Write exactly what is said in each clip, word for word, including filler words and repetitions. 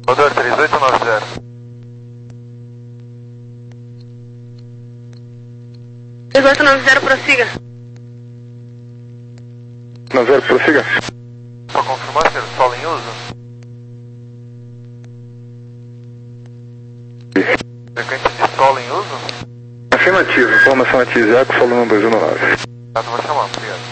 Motor três oito nove zero. três oito nove zero, prossiga. nove zero, prossiga. Para confirmar, senhor, solo em uso? Frequência de solo em uso? Afirmativo, informação aqui, Zaco, solo número dois um nove. Ah, não vou chamar, obrigado.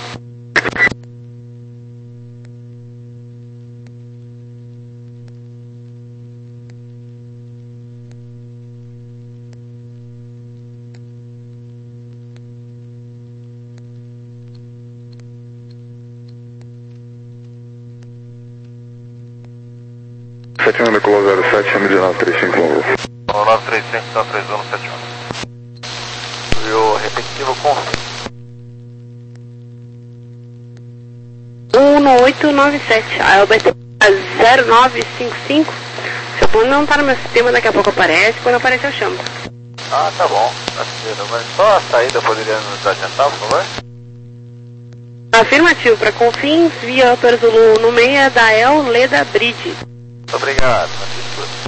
sete um zero sete, M D nove três cinco um. nove três cinco, nove três um, sete um. E o repetitivo com um oito nove sete, a L B T zero nove cinco cinco. Seu plano não está no meu sistema, daqui a pouco aparece, quando aparecer eu chamo. Ah, tá bom, mas só a saída poderia nos adiantar, por favor? Afirmativo, para Confins, via Upper Zulu no meia da El Leda Bridge. Muito obrigado, Francisco.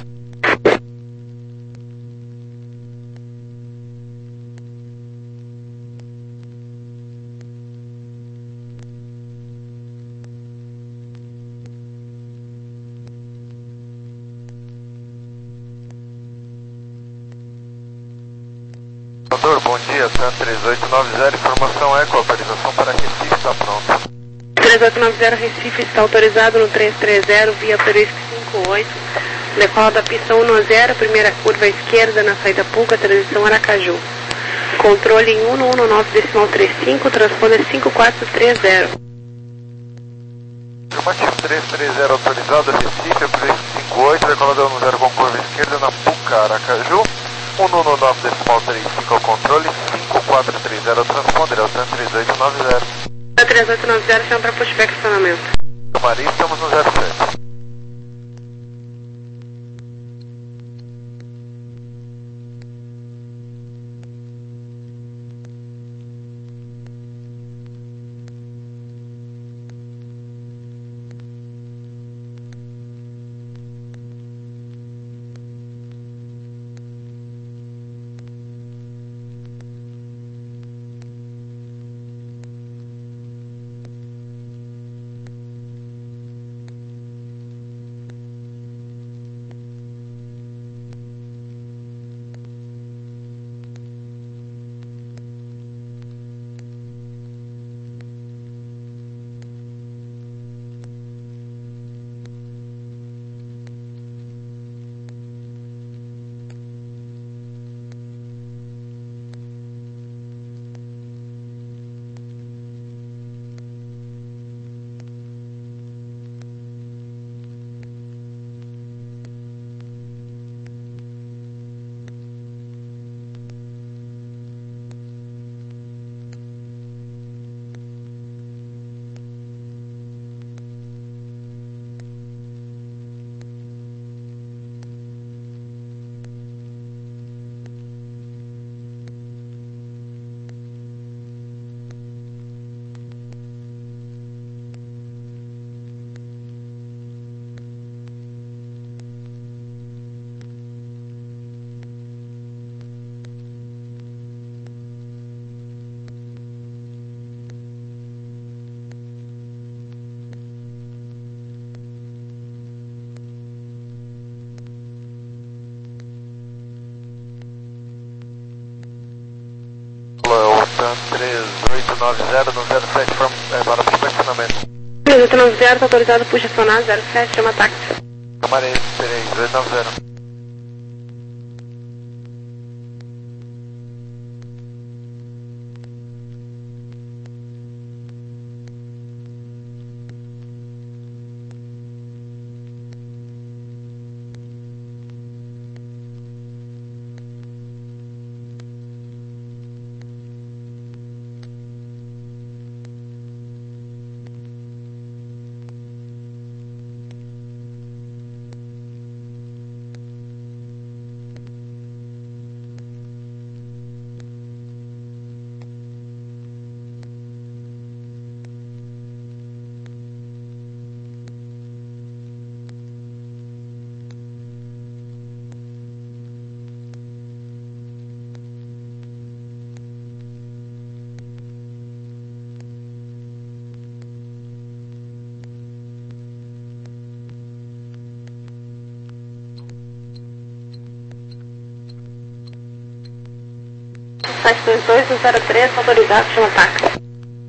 Doutor, bom dia, Sam três oito nove zero, informação eco, autorização para Recife está pronta. três oito nove zero, Recife está autorizado no três três zero, via Turismo cinco oito, decola da pista um zero, primeira curva à esquerda na saída Puca, transição Aracaju. Controle em um um nove decimal trinta e cinco, transponder cinco quatro três zero. Afirmativo três três zero autorizado, Recife, Turismo cinco oito, decola da um zero com curva à esquerda na Puca, Aracaju. um um nove decimal trinta e cinco ao controle, cinco quatro três zero ao transponder, é o três oito nove zero. três oito nove zero, chama para pushback estacionamento. Maria, estamos no zero sete. três oito nove zero no zero sete from, é, para posicionamento. três oito nove zero, está autorizado, puxa acionar, zero sete, chama táxi. Camarei, esperei, três oito nove zero. sete dois dois, um zero três, autorizado, chama táxi.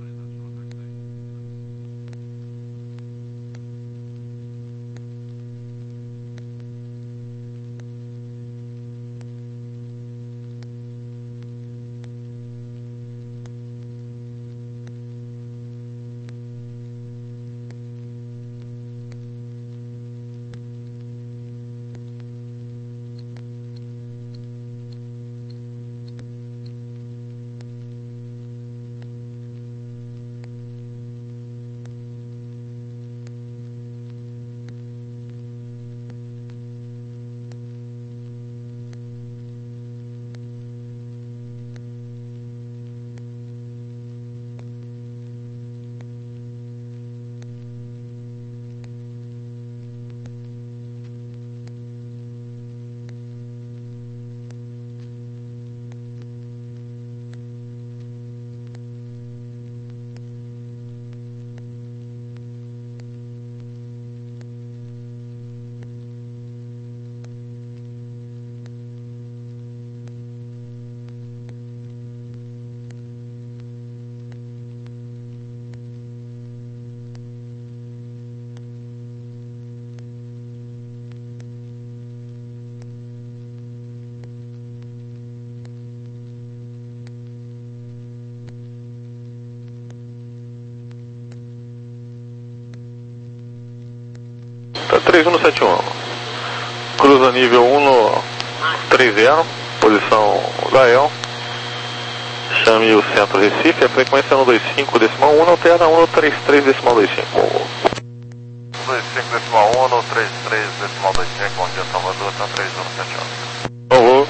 três um sete um, cruza nível um três zero, posição Gael, chame o centro Recife, a frequência um dois cinco decimal um, altera um três três decimal vinte e cinco. um dois cinco decimal um, um três três decimal vinte e cinco, bom dia Salvador, tá três um sete um. Por favor.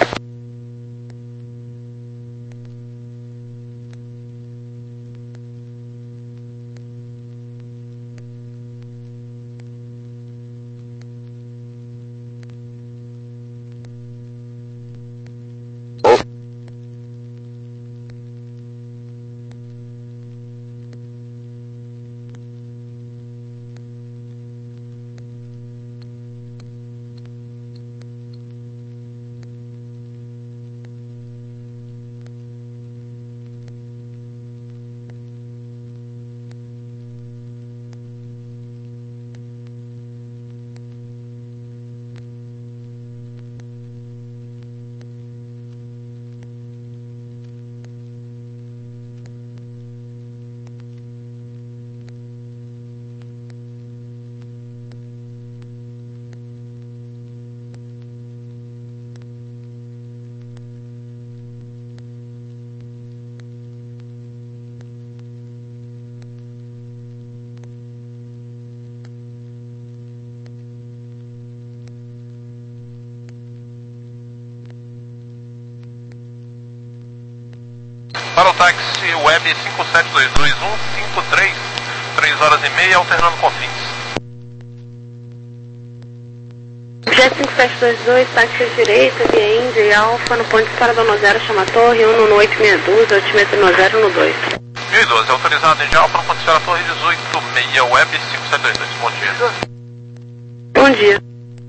Para o táxi web cinco sete dois dois um cinco três, três horas e meia, alternando com fins. Jet cinco sete dois dois, táxi à direita, via Índia e Alfa, no ponto de Estrada da Nozera, chama Torre, um no oito seis dois, altímetro Nozera no dois. mil e doze, autorizado em Alfa, no ponto de Estrada Torre dezoito seis, web cinco sete dois dois, bom dia. Bom dia.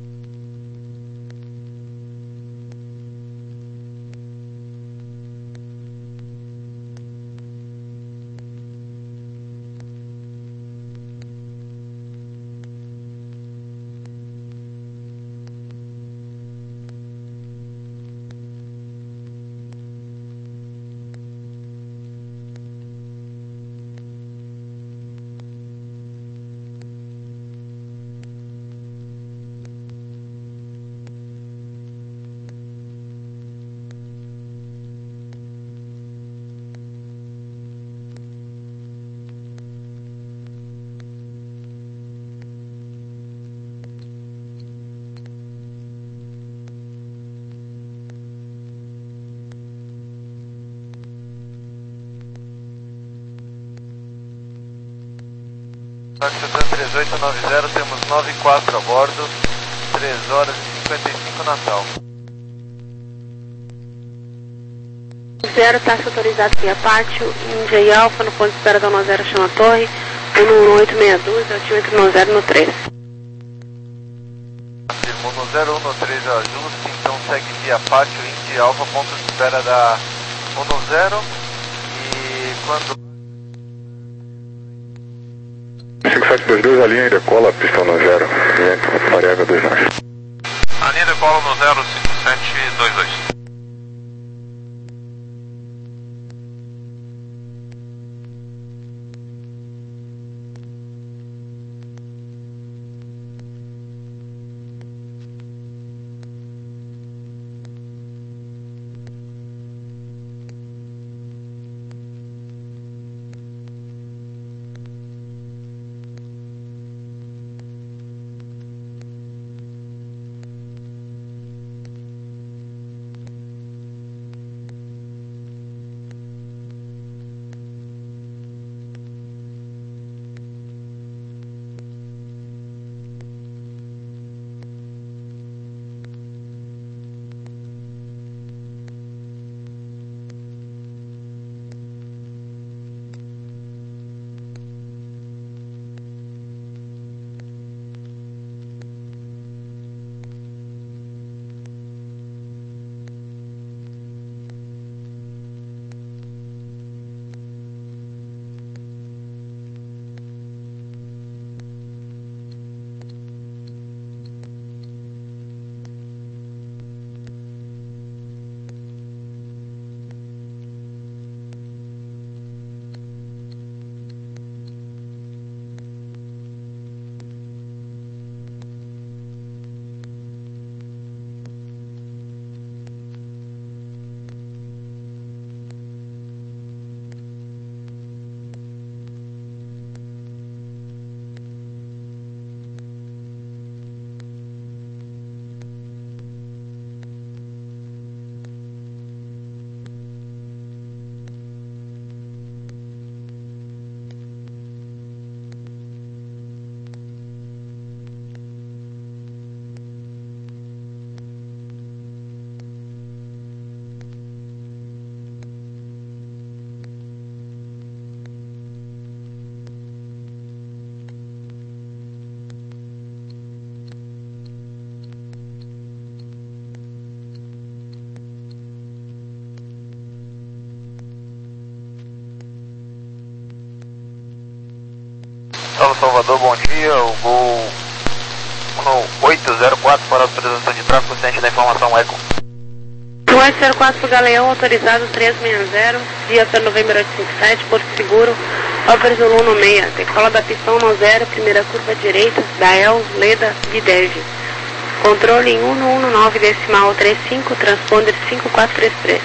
Táxi três oito nove zero, temos nove quatro a bordo, três horas e cinquenta e cinco Natal. Zero, táxi autorizado via Pátio, Índia e Alfa, no ponto de espera da Nozera, chama Torre, um no oito seis dois, altímetro Nozera no três. Afirmo no zero um no três ajuste, então segue via Pátio, Índia e Alfa, ponto de espera da um no zero e quando... cinco sete dois dois, a linha e decola, pista no zero, vento, Ariaga dois nove. A linha decola no zero cinco sete dois dois. Salve Salvador, bom dia, o Gol oito zero quatro para a autorização de tráfego, ciente da informação Eco. oito zero quatro para o Galeão, autorizado três seis zero, via pelo November oito cinco sete, Porto Seguro, Alfa Zulu um seis, decola da pista um no zero, primeira curva direita, Dael, Leda e Dev. Controle em um no um nove decimal trinta e cinco, transponder cinco quatro três três.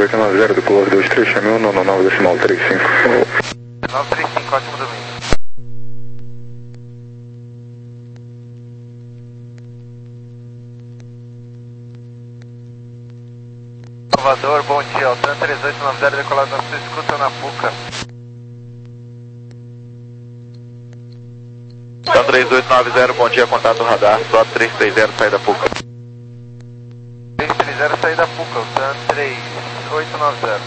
oito nove zero do Close dois três, chame um nove nove decimal três cinco. nove três cinco, ótimo domingo. Salvador, bom dia, Altan três oito nove zero, decolado na sua escuta na Puca. Altan três oito nove zero, bom dia, contato radar, só três três zero, saída Puca. três três zero, saída Puca, Altan três oito nove zero.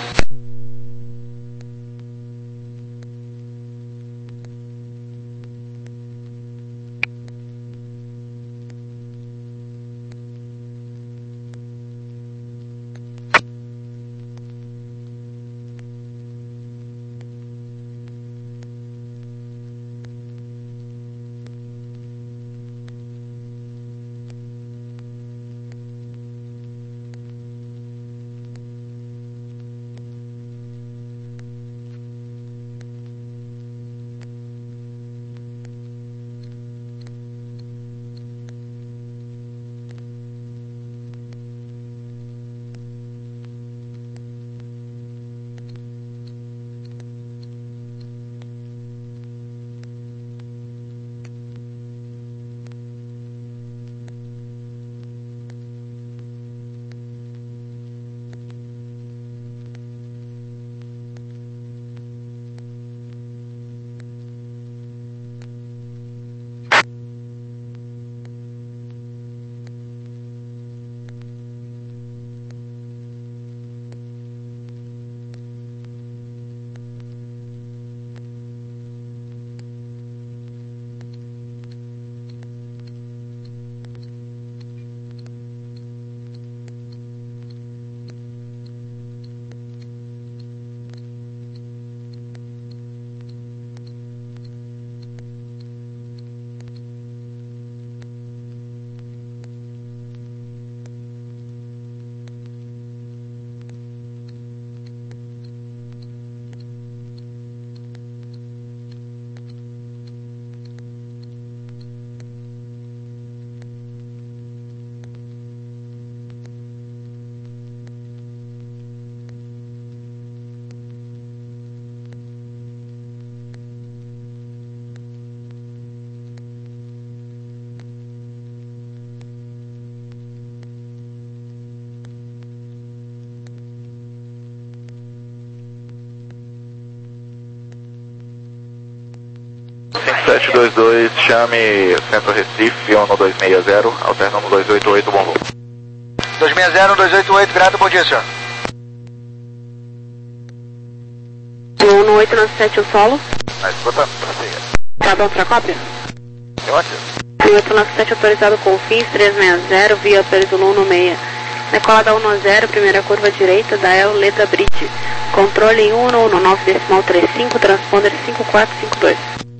cinco sete dois dois, chame Centro Recife, ONU dois seis zero, alternando dois oito oito, bom voo. dois seis zero, dois oito oito, grato, bom dia, senhor. ONU oito nove sete, o solo. Na escuta, prossiga. Tá bom pra cópia? Ótimo. oito nove sete autorizado com fins, três seis zero, via Perizulu no meia. Decola da um zero, primeira curva direita, da El Leda Bridge. Controle em um um nove decimal três cinco, transponder cinco quatro cinco dois.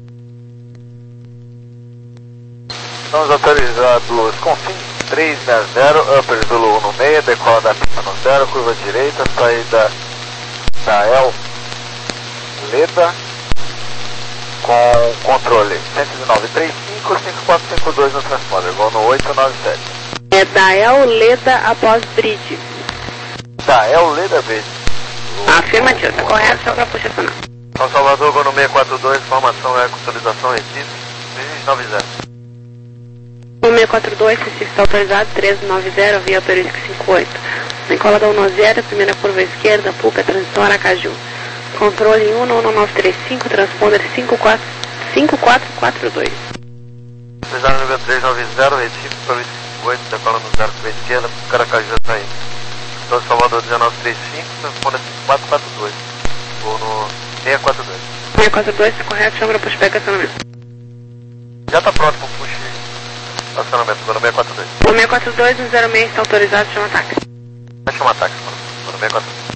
Estamos autorizados com fim três seis zero, Upper Zulu um no meio, decola da pista no zero, curva direita, saída da El Leda com controle cento e nove três cinco, cinco quatro cinco dois no transponder, voo no oito nove sete. É da El Leda após Bridge. Da El Leda Bridge. Afirmativo, tá correto, só pra puxar sonora. São Salvador, voo no seis quatro dois, informação é consolidação Recife, três nove zero. O seis quatro dois, Recife está autorizado, três nove zero, via Perisco cinco oito. Decola da um zero, primeira curva esquerda, Puca, transição Aracaju. Controle em um um nove três cinco, transponder cinco quatro quatro dois. Design nível três nove zero, Recife, Perisco cinco oito, decola no zero, curva esquerda, Puca, Aracaju, saída. São Salvador, dezenove trinta e cinco, transponder cinco quatro quatro dois. Vou no seis quatro dois. seis quatro dois, está correto, chama para pushback acionamento. Já está pronto para o push acionamento, vou no seis quatro dois. O seis quatro dois, um zero seis está autorizado, chama ataque. Vai chamar ataque, mano. Vou no seis quatro dois.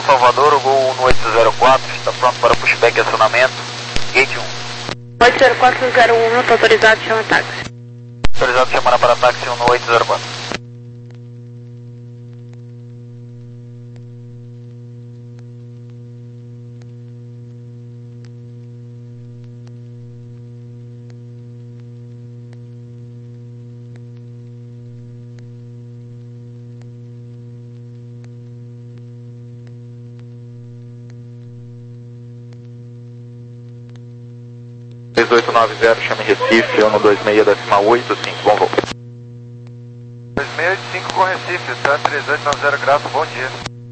Salvador, o Gol um oito zero quatro, está pronto para pushback e acionamento. Gate um. oito zero quatro zero um, está autorizado, chama táxi. Autorizado chamar para táxi um oito zero quatro. três oito nove zero, chame Recife, um dois seis, décima oito cinco, bom voo. dois seis oito cinco com Recife, TAN três oito nove zero, graças, bom dia.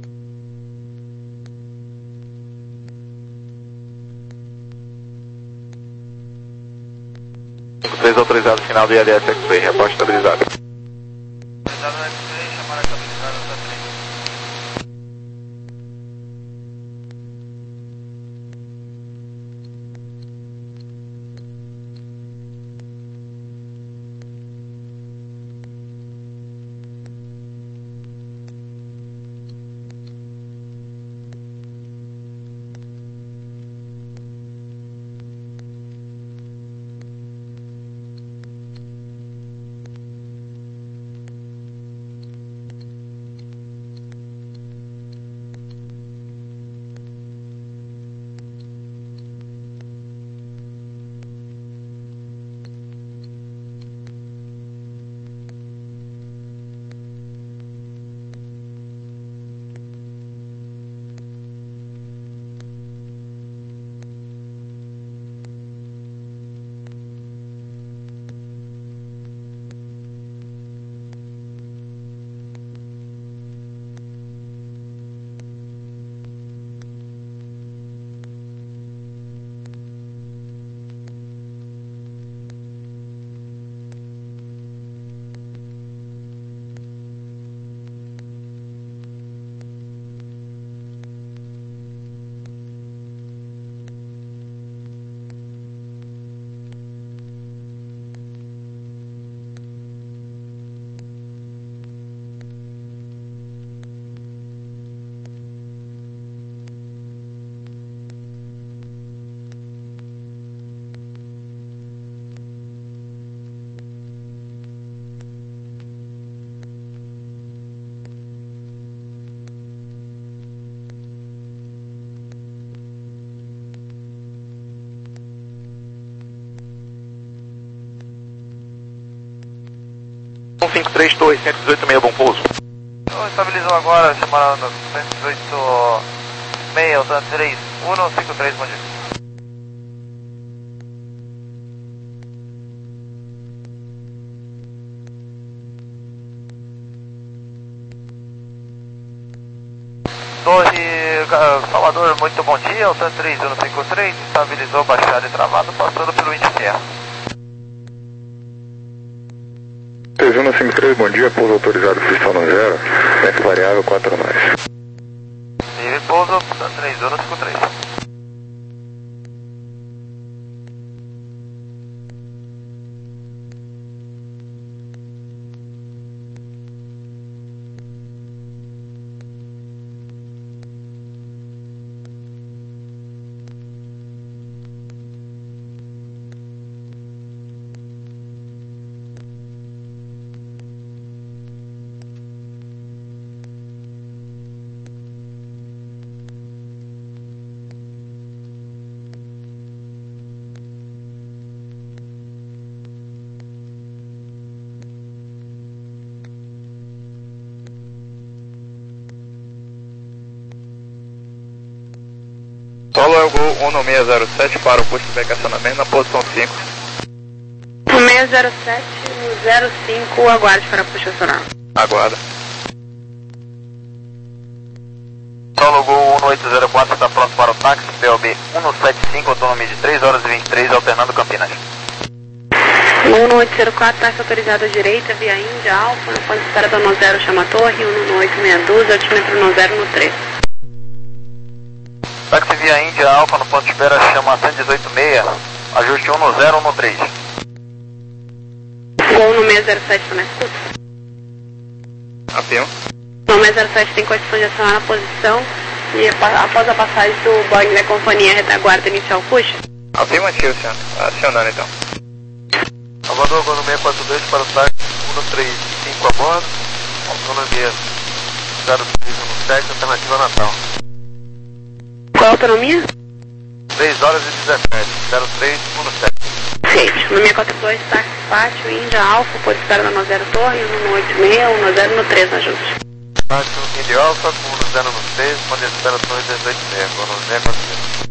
cinco três autorizado, final do I L S X-Ray, reporte estabilizado. Autorizado no X-Ray, chamar estabilizado TAN três. um cinco três, torre cento e dezoito seis, bom pouso. Oh, estabilizou agora, chamando cento e dezoito seis, TAN três um cinco três, bom dia. Torre Salvador, muito bom dia, o TAN três um cinco três, estabilizou, baixado e travado, passando pelo índice Sierra. três um cinco três, bom dia, pouso autorizado, pistão no zero, F variável quatro nove. Livre pouso, TAN três um cinco três. Solo é o Gol um seis zero sete para o pushback acionamento na posição cinco. um seis zero sete no zero cinco, aguarde para push acionar. Aguarda. Solo Gol um oito zero quatro está pronto para o táxi, P O B um sete cinco, autonomia de três horas e vinte e três, alternando Campinas. um oito zero quatro, taxa autorizada à direita, via Índia, Alfa, no ponto de espera da um zero, chama torre, um oito seis dois, altímetro um zero no três. Táxi via Índia Alfa no ponto de espera, chama cento e dezoito seis, ajuste um zero um três. Gol no seis zero sete, está na escuta? Afirma. No seis zero sete tem condição de acionar na posição E após a passagem do Boeing da companhia retaguarda inicial puxa? Afirmativo, senhor. Acionando então. Salvador, Gono seis quatro dois para o táxi um três cinco a bordo. Autonomia zero três um sete, alternativa Natal. Qual a autonomia? três horas e dezessete, zero três um sete. Aceite. No seis quatro dois, táxi pátio, Índia Alfa, pode estar na zero Torre, no oito seis, um zero no três, ajuste. Pátio Índia Alfa, com um zero no três, pode estar na Torre dezoito seis, Gono seis quatro dois.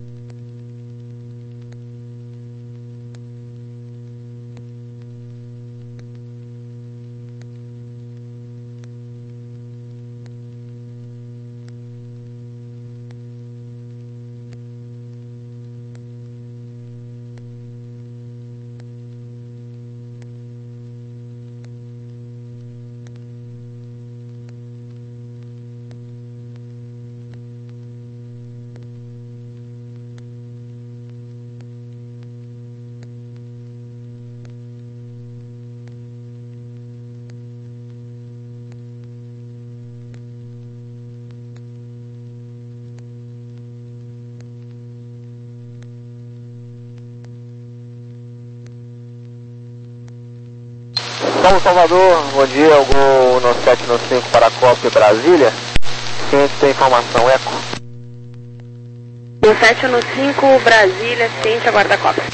Como Salvador, bom dia, Gol no sete no cinco para a Copa Brasília. Ciente tem informação, eco. No sete no cinco, Brasília, ciente, aguarda a Copa.